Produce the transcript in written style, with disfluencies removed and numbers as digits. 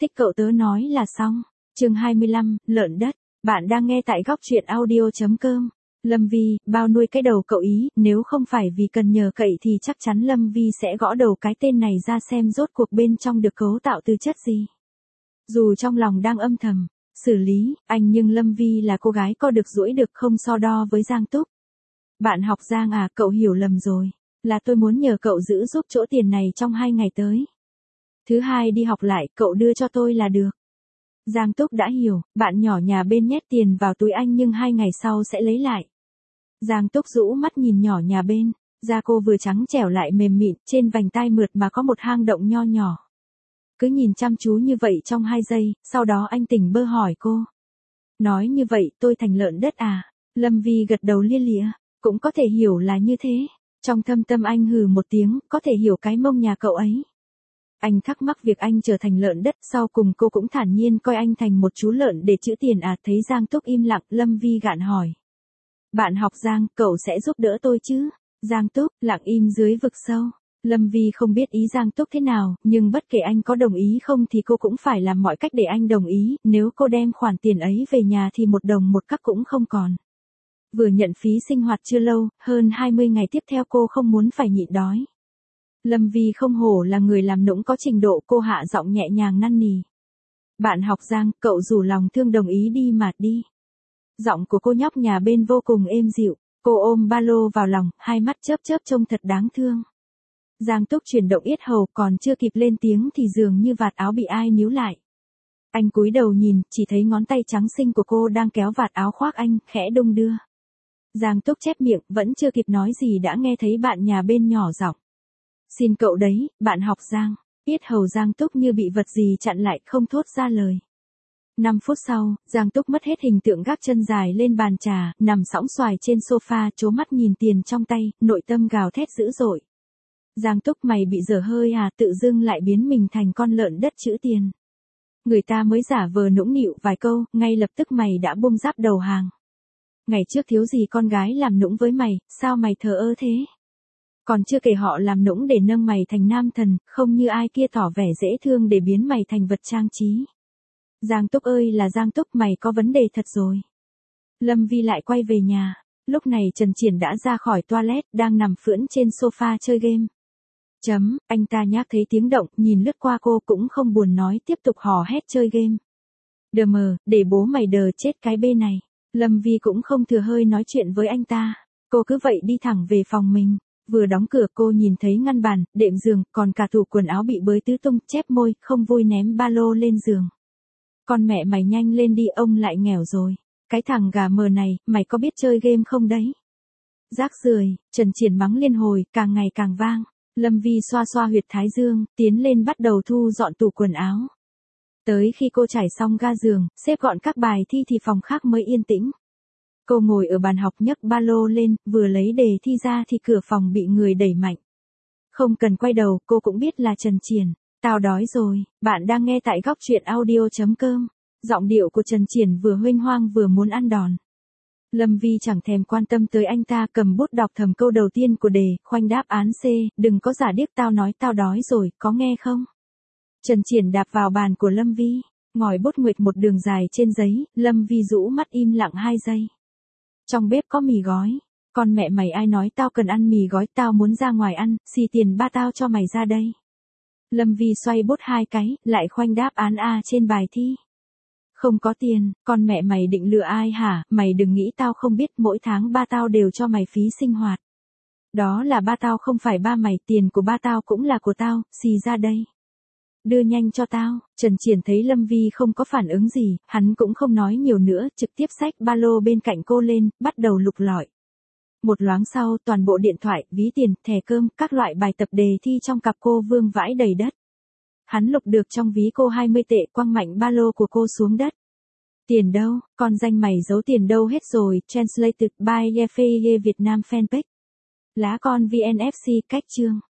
Tích cậu tớ nói là xong. Chương 25, lợn đất. Bạn đang nghe tại góc truyện audio.com. Lâm Vi, bao nuôi cái đầu cậu ý, nếu không phải vì cần nhờ cậy thì chắc chắn Lâm Vi sẽ gõ đầu cái tên này ra xem rốt cuộc bên trong được cấu tạo từ chất gì. Dù trong lòng đang âm thầm xử lý anh, nhưng Lâm Vi là cô gái co được duỗi được không so đo với Giang Túc. Bạn học Giang à, cậu hiểu lầm rồi. Là tôi muốn nhờ cậu giữ giúp chỗ tiền này trong 2 ngày tới. Thứ hai đi học lại, cậu đưa cho tôi là được. Giang Túc đã hiểu, bạn nhỏ nhà bên nhét tiền vào túi anh nhưng 2 ngày sau sẽ lấy lại. Giang Túc rũ mắt nhìn nhỏ nhà bên, da cô vừa trắng trẻo lại mềm mịn, trên vành tai mượt mà có một hang động nho nhỏ. Cứ nhìn chăm chú như vậy trong 2 giây, sau đó anh tỉnh bơ hỏi cô. Nói như vậy tôi thành lợn đất à? Lâm Vi gật đầu lia lịa, cũng có thể hiểu là như thế. Trong thâm tâm anh hừ một tiếng, có thể hiểu cái mông nhà cậu ấy. Anh thắc mắc việc anh trở thành lợn đất, sau cùng cô cũng thản nhiên coi anh thành một chú lợn để trữ tiền à? Thấy Giang Túc im lặng, Lâm Vi gạn hỏi. Bạn học Giang, cậu sẽ giúp đỡ tôi chứ? Giang Túc, lặng im dưới vực sâu. Lâm Vi không biết ý Giang Túc thế nào, nhưng bất kể anh có đồng ý không thì cô cũng phải làm mọi cách để anh đồng ý, nếu cô đem khoản tiền ấy về nhà thì 1 đồng 1 cắc cũng không còn. Vừa nhận phí sinh hoạt chưa lâu, hơn 20 ngày tiếp theo cô không muốn phải nhịn đói. Lâm Vi không hổ là người làm nũng có trình độ, cô hạ giọng nhẹ nhàng năn nỉ. Bạn học Giang, cậu rủ lòng thương đồng ý đi mà đi. Giọng của cô nhóc nhà bên vô cùng êm dịu, cô ôm ba lô vào lòng, hai mắt chớp chớp trông thật đáng thương. Giang Túc chuyển động yết hầu, còn chưa kịp lên tiếng thì dường như vạt áo bị ai níu lại. Anh cúi đầu nhìn, chỉ thấy ngón tay trắng xinh của cô đang kéo vạt áo khoác anh, khẽ đung đưa. Giang Túc chép miệng, vẫn chưa kịp nói gì đã nghe thấy bạn nhà bên nhỏ giọng. Xin cậu đấy, bạn học Giang. Yết hầu Giang Túc như bị vật gì chặn lại, không thốt ra lời. 5 phút sau, Giang Túc mất hết hình tượng, gác chân dài lên bàn trà, nằm sõng xoài trên sofa, trố mắt nhìn tiền trong tay, nội tâm gào thét dữ dội. Giang Túc, mày bị dở hơi à? Tự dưng lại biến mình thành con lợn đất trữ tiền. Người ta mới giả vờ nũng nịu vài câu, ngay lập tức mày đã buông giáp đầu hàng. Ngày trước thiếu gì con gái làm nũng với mày, sao mày thờ ơ thế? Còn chưa kể họ làm nũng để nâng mày thành nam thần, không như ai kia tỏ vẻ dễ thương để biến mày thành vật trang trí. Giang Túc ơi là Giang Túc, mày có vấn đề thật rồi. Lâm Vi lại quay về nhà. Lúc này Trần Triển đã ra khỏi toilet, đang nằm phưỡn trên sofa chơi game. Anh ta nhác thấy tiếng động, nhìn lướt qua cô cũng không buồn nói, tiếp tục hò hét chơi game. Đờ mờ, để bố mày đờ chết cái bê này. Lâm Vi cũng không thừa hơi nói chuyện với anh ta. Cô cứ vậy đi thẳng về phòng mình. Vừa đóng cửa cô nhìn thấy ngăn bàn, đệm giường, còn cả tủ quần áo bị bới tứ tung, chép môi, không vui ném ba lô lên giường. Con mẹ mày nhanh lên đi, ông lại nghèo rồi. Cái thằng gà mờ này, mày có biết chơi game không đấy? Rác rưởi, Trần Triển mắng liên hồi, càng ngày càng vang. Lâm Vi xoa xoa huyệt thái dương, tiến lên bắt đầu thu dọn tủ quần áo. Tới khi cô trải xong ga giường, xếp gọn các bài thi thì phòng khác mới yên tĩnh. Cô ngồi ở bàn học nhấc ba lô lên, vừa lấy đề thi ra thì cửa phòng bị người đẩy mạnh. Không cần quay đầu, cô cũng biết là Trần Triển. Tao đói rồi, bạn đang nghe tại góc truyện audio.com. Giọng điệu của Trần Triển vừa huênh hoang vừa muốn ăn đòn. Lâm Vi chẳng thèm quan tâm tới anh ta, cầm bút đọc thầm câu đầu tiên của đề, khoanh đáp án C, đừng có giả điếc, tao nói tao đói rồi, có nghe không? Trần Triển đạp vào bàn của Lâm Vi, ngòi bút nguệch một đường dài trên giấy, Lâm Vi rũ mắt im lặng 2 giây. Trong bếp có mì gói. Con mẹ mày, ai nói tao cần ăn mì gói, tao muốn ra ngoài ăn, xì tiền ba tao cho mày ra đây. Lâm Vi xoay bút 2 cái, lại khoanh đáp án A trên bài thi. Không có tiền, con mẹ mày định lừa ai hả? Mày đừng nghĩ tao không biết, mỗi tháng ba tao đều cho mày phí sinh hoạt. Đó là ba tao, không phải ba mày, tiền của ba tao cũng là của tao, xì ra đây. Đưa nhanh cho tao. Trần Triển thấy Lâm Vi không có phản ứng gì, hắn cũng không nói nhiều nữa, trực tiếp xách ba lô bên cạnh cô lên, bắt đầu lục lọi. Một loáng sau, toàn bộ điện thoại, ví tiền, thẻ cơm, các loại bài tập đề thi trong cặp cô vương vãi đầy đất. Hắn lục được trong ví cô 20 tệ, quăng mạnh ba lô của cô xuống đất. Tiền đâu, con danh mày giấu tiền đâu hết rồi? Translated by Yefe Việt Nam fanpage. Lá con VNFC cách chương.